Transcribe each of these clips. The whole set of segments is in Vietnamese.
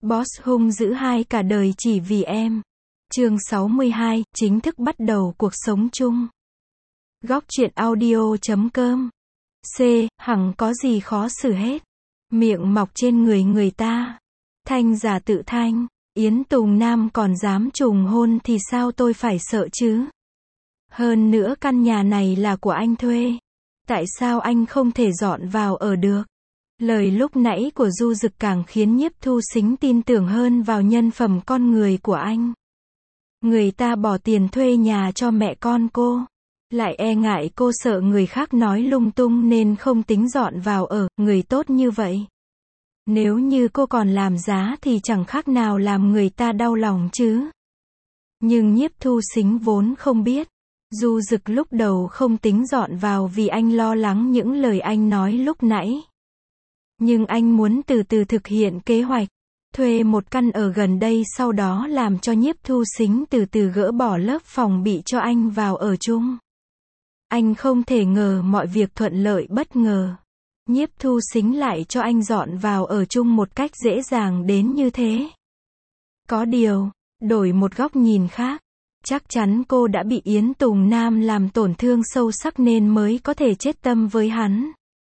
Boss hung dữ hai cả đời chỉ vì em. Chương 62, chính thức bắt đầu cuộc sống chung. Góc truyện audio.com. C. Hằng có gì khó xử hết. Miệng mọc trên người người ta. Thanh giả tự thanh. Yến Tùng Nam còn dám trùng hôn thì sao tôi phải sợ chứ? Hơn nữa căn nhà này là của anh thuê. Tại sao anh không thể dọn vào ở được? Lời lúc nãy của Du Dực càng khiến Nhiếp Thu Sính tin tưởng hơn vào nhân phẩm con người của anh. Người ta bỏ tiền thuê nhà cho mẹ con cô, lại e ngại cô sợ người khác nói lung tung nên không tính dọn vào ở, người tốt như vậy. Nếu như cô còn làm giá thì chẳng khác nào làm người ta đau lòng chứ. Nhưng Nhiếp Thu Sính vốn không biết. Du Dực lúc đầu không tính dọn vào vì anh lo lắng những lời anh nói lúc nãy. Nhưng anh muốn từ từ thực hiện kế hoạch, thuê một căn ở gần đây sau đó làm cho Nhiếp Thu Sính từ từ gỡ bỏ lớp phòng bị cho anh vào ở chung. Anh không thể ngờ mọi việc thuận lợi bất ngờ. Nhiếp Thu Sính lại cho anh dọn vào ở chung một cách dễ dàng đến như thế. Có điều, đổi một góc nhìn khác, chắc chắn cô đã bị Yến Tùng Nam làm tổn thương sâu sắc nên mới có thể chết tâm với hắn.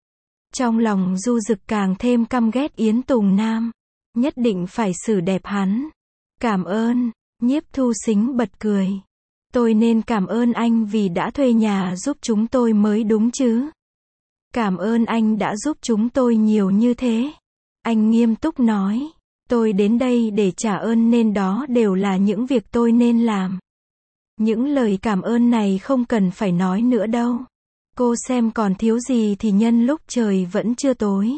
Trong lòng Du Dực càng thêm căm ghét Yến Tùng Nam, nhất định phải xử đẹp hắn. Cảm ơn, Nhiếp Thu Sính bật cười. Tôi nên cảm ơn anh vì đã thuê nhà giúp chúng tôi mới đúng chứ. Cảm ơn anh đã giúp chúng tôi nhiều như thế. Anh nghiêm túc nói. Tôi đến đây để trả ơn nên đó đều là những việc tôi nên làm. Những lời cảm ơn này không cần phải nói nữa đâu. Cô xem còn thiếu gì thì nhân lúc trời vẫn chưa tối.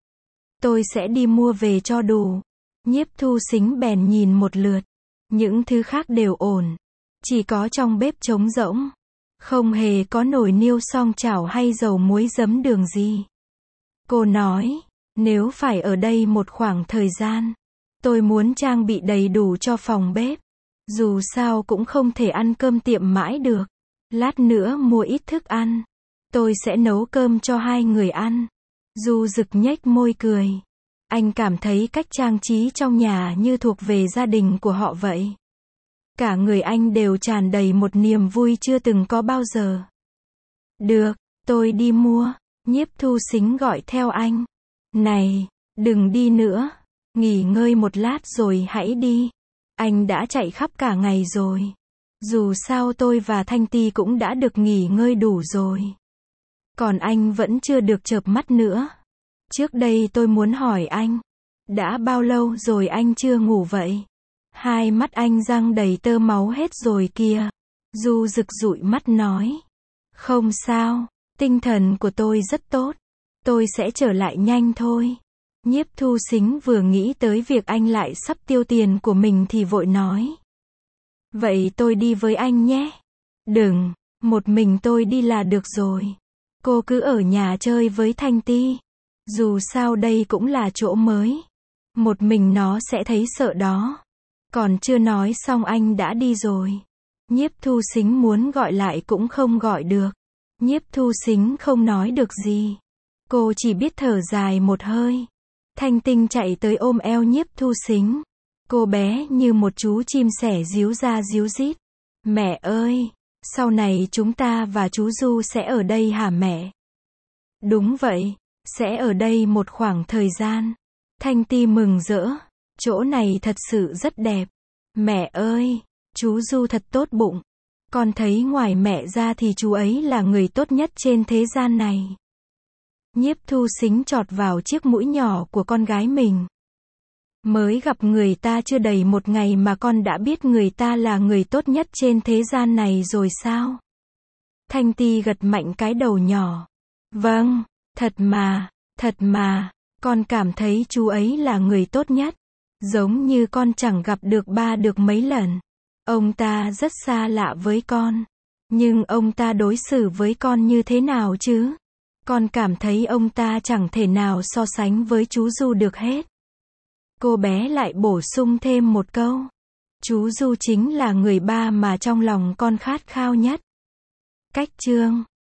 Tôi sẽ đi mua về cho đủ. Nhiếp Thu Sính bèn nhìn một lượt. Những thứ khác đều ổn. Chỉ có trong bếp trống rỗng. Không hề có nồi niêu xoong chảo hay dầu muối giấm đường gì. Cô nói, nếu phải ở đây một khoảng thời gian, tôi muốn trang bị đầy đủ cho phòng bếp. Dù sao cũng không thể ăn cơm tiệm mãi được. Lát nữa mua ít thức ăn. Tôi sẽ nấu cơm cho hai người ăn. Du Dực nhếch môi cười. Anh cảm thấy cách trang trí trong nhà như thuộc về gia đình của họ vậy. Cả người anh đều tràn đầy một niềm vui chưa từng có bao giờ. Được, tôi đi mua. Nhiếp Thu Sính gọi theo anh. Này, đừng đi nữa. Nghỉ ngơi một lát rồi hãy đi. Anh đã chạy khắp cả ngày rồi. Dù sao tôi và Thanh Ti cũng đã được nghỉ ngơi đủ rồi. Còn anh vẫn chưa được chợp mắt nữa. Trước đây tôi muốn hỏi anh. Đã bao lâu rồi anh chưa ngủ vậy? Hai mắt anh răng đầy tơ máu hết rồi kìa. Du Dực dụi mắt nói. Không sao, tinh thần của tôi rất tốt. Tôi sẽ trở lại nhanh thôi. Nhiếp Thu Sính vừa nghĩ tới việc anh lại sắp tiêu tiền của mình thì vội nói. Vậy tôi đi với anh nhé. Đừng, một mình tôi đi là được rồi. Cô cứ ở nhà chơi với Thanh Ti. Dù sao đây cũng là chỗ mới. Một mình nó sẽ thấy sợ đó. Còn chưa nói xong anh đã đi rồi. Nhiếp Thu Sính muốn gọi lại cũng không gọi được. Nhiếp Thu Sính không nói được gì. Cô chỉ biết thở dài một hơi. Thanh Tinh chạy tới ôm eo Nhiếp Thu Sính. Cô bé như một chú chim sẻ ríu ra ríu rít. Mẹ ơi, sau này chúng ta và chú Du sẽ ở đây hả mẹ? Đúng vậy, sẽ ở đây một khoảng thời gian. Thanh Ti mừng rỡ. Chỗ này thật sự rất đẹp. Mẹ ơi, chú Du thật tốt bụng. Con thấy ngoài mẹ ra thì chú ấy là người tốt nhất trên thế gian này. Nhiếp Thu Sính chọt vào chiếc mũi nhỏ của con gái mình. Mới gặp người ta chưa đầy một ngày mà con đã biết người ta là người tốt nhất trên thế gian này rồi sao? Thanh Ti gật mạnh cái đầu nhỏ. Vâng, thật mà, con cảm thấy chú ấy là người tốt nhất. Giống như con chẳng gặp được ba được mấy lần. Ông ta rất xa lạ với con. Nhưng ông ta đối xử với con như thế nào chứ? Con cảm thấy ông ta chẳng thể nào so sánh với chú Du được hết. Cô bé lại bổ sung thêm một câu. Chú Du chính là người ba mà trong lòng con khát khao nhất. Cách chương